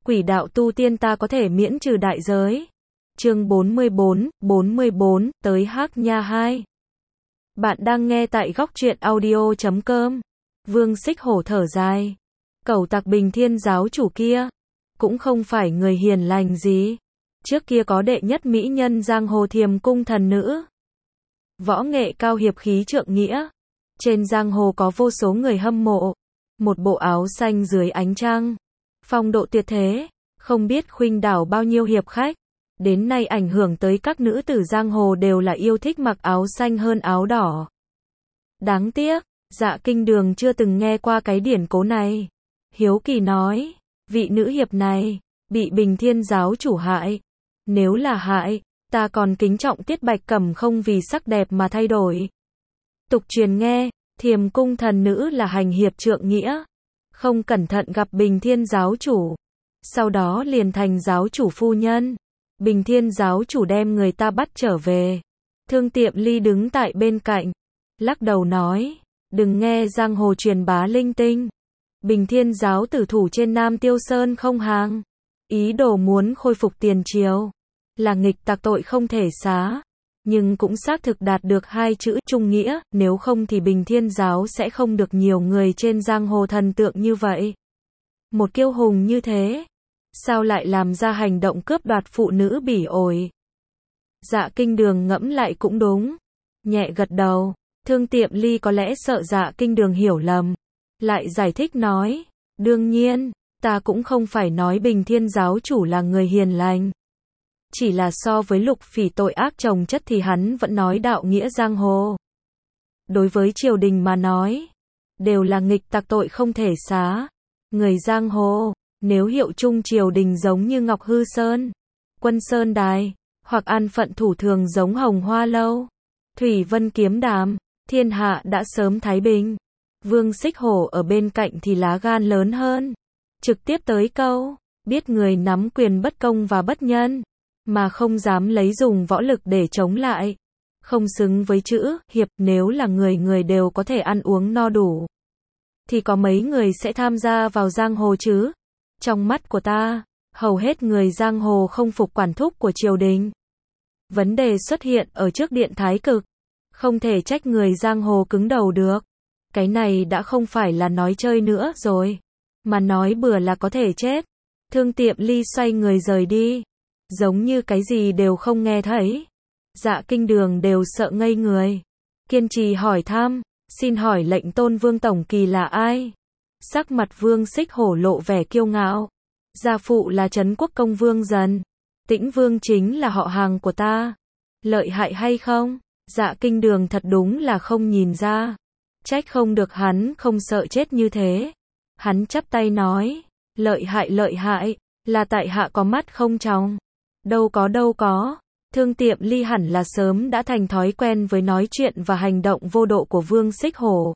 Quỷ đạo tu tiên ta có thể miễn trừ đại giới. Chương 44, tới Hắc Nha 2. Bạn đang nghe tại góc truyện audio.com. Vương Xích Hổ thở dài. Cẩu tặc Bình Thiên giáo chủ kia, cũng không phải người hiền lành gì. Trước kia có đệ nhất mỹ nhân giang hồ Thiềm Cung thần nữ. Võ nghệ cao hiệp khí trượng nghĩa. Trên giang hồ có vô số người hâm mộ. Một bộ áo xanh dưới ánh trăng. Phong độ tuyệt thế, không biết khuynh đảo bao nhiêu hiệp khách. Đến nay ảnh hưởng tới các nữ tử giang hồ đều là yêu thích mặc áo xanh hơn áo đỏ. Đáng tiếc, Dạ Kinh Đường chưa từng nghe qua cái điển cố này. Hiếu kỳ nói, vị nữ hiệp này, bị Bình Thiên giáo chủ hại. Nếu là hại, ta còn kính trọng Tiết Bạch Cẩm không vì sắc đẹp mà thay đổi. Tục truyền nghe, Thiềm Cung thần nữ là hành hiệp trượng nghĩa. Không cẩn thận gặp Bình Thiên giáo chủ. Sau đó liền thành giáo chủ phu nhân. Bình Thiên giáo chủ đem người ta bắt trở về. Thương Tiệm Ly đứng tại bên cạnh. Lắc đầu nói, đừng nghe giang hồ truyền bá linh tinh. Bình Thiên giáo tử thủ trên Nam Tiêu Sơn không hàng. Ý đồ muốn khôi phục tiền triều. Là nghịch tặc tội không thể xá. Nhưng cũng xác thực đạt được hai chữ trung nghĩa, nếu không thì Bình Thiên giáo sẽ không được nhiều người trên giang hồ thần tượng như vậy. Một kiêu hùng như thế, sao lại làm ra hành động cướp đoạt phụ nữ bỉ ổi? Dạ Kinh Đường ngẫm lại cũng đúng. Nhẹ gật đầu, Thương Tiệm Ly có lẽ sợ Dạ Kinh Đường hiểu lầm. Lại giải thích nói, đương nhiên, ta cũng không phải nói Bình Thiên giáo chủ là người hiền lành. Chỉ là so với Lục Phỉ tội ác chồng chất thì hắn vẫn nói đạo nghĩa giang hồ. Đối với triều đình mà nói, đều là nghịch tặc tội không thể xá. Người giang hồ, nếu hiệu chung triều đình giống như Ngọc Hư Sơn, Quân Sơn Đài, hoặc an phận thủ thường giống Hồng Hoa Lâu, Thủy Vân Kiếm Đàm, thiên hạ đã sớm thái bình. Vương Xích Hổ ở bên cạnh thì lá gan lớn hơn. Trực tiếp tới câu, biết người nắm quyền bất công và bất nhân, mà không dám lấy dùng võ lực để chống lại. Không xứng với chữ hiệp, nếu là người đều có thể ăn uống no đủ. Thì có mấy người sẽ tham gia vào giang hồ chứ? Trong mắt của ta, hầu hết người giang hồ không phục quản thúc của triều đình. Vấn đề xuất hiện ở trước điện Thái Cực. Không thể trách người giang hồ cứng đầu được. Cái này đã không phải là nói chơi nữa rồi. Mà nói bừa là có thể chết. Thương Tiệm Ly xoay người rời đi. Giống như cái gì đều không nghe thấy. Dạ Kinh Đường đều sợ ngây người. Kiên trì hỏi thăm, xin hỏi lệnh Tôn Vương tổng kỳ là ai? Sắc mặt Vương Xích Hổ lộ vẻ kiêu ngạo. Gia phụ là Trấn Quốc Công Vương Dần. Tĩnh Vương chính là họ hàng của ta. Lợi hại hay không? Dạ Kinh Đường thật đúng là không nhìn ra. Trách không được hắn không sợ chết như thế. Hắn chắp tay nói, lợi hại, là tại hạ có mắt không tròng. Đâu có. Thương Tiệm Ly hẳn là sớm đã thành thói quen với nói chuyện và hành động vô độ của Vương Xích Hổ.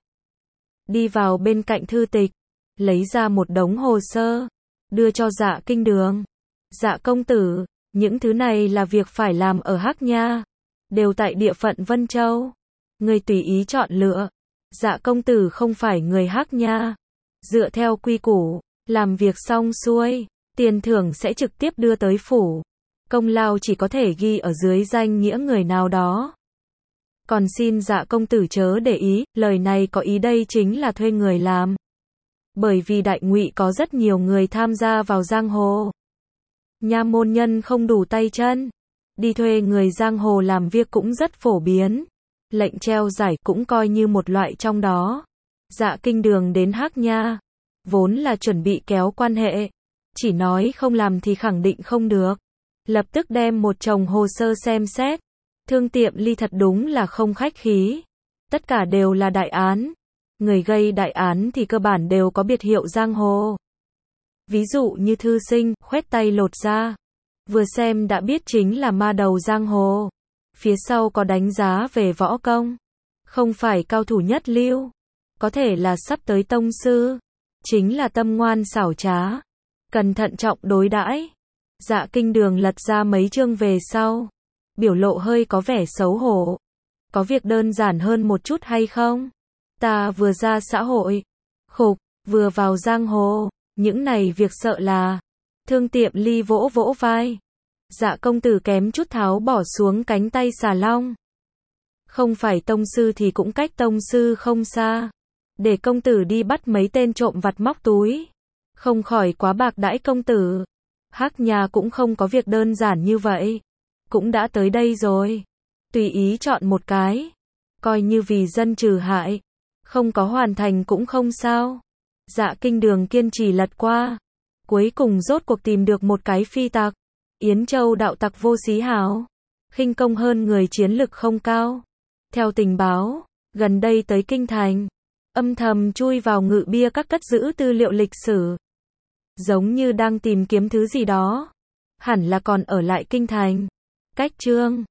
Đi vào bên cạnh thư tịch, lấy ra một đống hồ sơ, đưa cho Dạ Kinh Đường. Dạ công tử, những thứ này là việc phải làm ở Hắc Nha, đều tại địa phận Vân Châu. Người tùy ý chọn lựa. Dạ công tử không phải người Hắc Nha. Dựa theo quy củ, làm việc xong xuôi, tiền thưởng sẽ trực tiếp đưa tới phủ. Công lao chỉ có thể ghi ở dưới danh nghĩa người nào đó. Còn xin Dạ công tử chớ để ý, lời này có ý đây chính là thuê người làm. Bởi vì Đại Ngụy có rất nhiều người tham gia vào giang hồ. Nha môn nhân không đủ tay chân. Đi thuê người giang hồ làm việc cũng rất phổ biến. Lệnh treo giải cũng coi như một loại trong đó. Dạ Kinh Đường đến Hắc Nha, vốn là chuẩn bị kéo quan hệ. Chỉ nói không làm thì khẳng định không được. Lập tức đem một chồng hồ sơ xem xét. Thương Tiệm Ly thật đúng là không khách khí. Tất cả đều là đại án. Người gây đại án thì cơ bản đều có biệt hiệu giang hồ. Ví dụ như thư sinh, khoét tay lột da. Vừa xem đã biết chính là ma đầu giang hồ. Phía sau có đánh giá về võ công. Không phải cao thủ nhất lưu. Có thể là sắp tới tông sư. Chính là tâm ngoan xảo trá. Cần thận trọng đối đãi. Dạ Kinh Đường lật ra mấy chương về sau. Biểu lộ hơi có vẻ xấu hổ. Có việc đơn giản hơn một chút hay không? Ta vừa ra xã hội. Khục, vừa vào giang hồ. Những này việc sợ là. Thương Tiệm Ly vỗ vỗ vai. Dạ công tử kém chút tháo bỏ xuống cánh tay xà long. Không phải tông sư thì cũng cách tông sư không xa. Để công tử đi bắt mấy tên trộm vặt móc túi. Không khỏi quá bạc đãi công tử. Hắc Nha cũng không có việc đơn giản như vậy. Cũng đã tới đây rồi. Tùy ý chọn một cái. Coi như vì dân trừ hại. Không có hoàn thành cũng không sao. Dạ Kinh Đường kiên trì lật qua. Cuối cùng rốt cuộc tìm được một cái phi tặc. Yến Châu đạo tặc vô xí hào. Khinh công hơn người, chiến lực không cao. Theo tình báo, gần đây tới kinh thành. Âm thầm chui vào ngự bia các cất giữ tư liệu lịch sử. Giống như đang tìm kiếm thứ gì đó. Hẳn là còn ở lại kinh thành. Cách Trương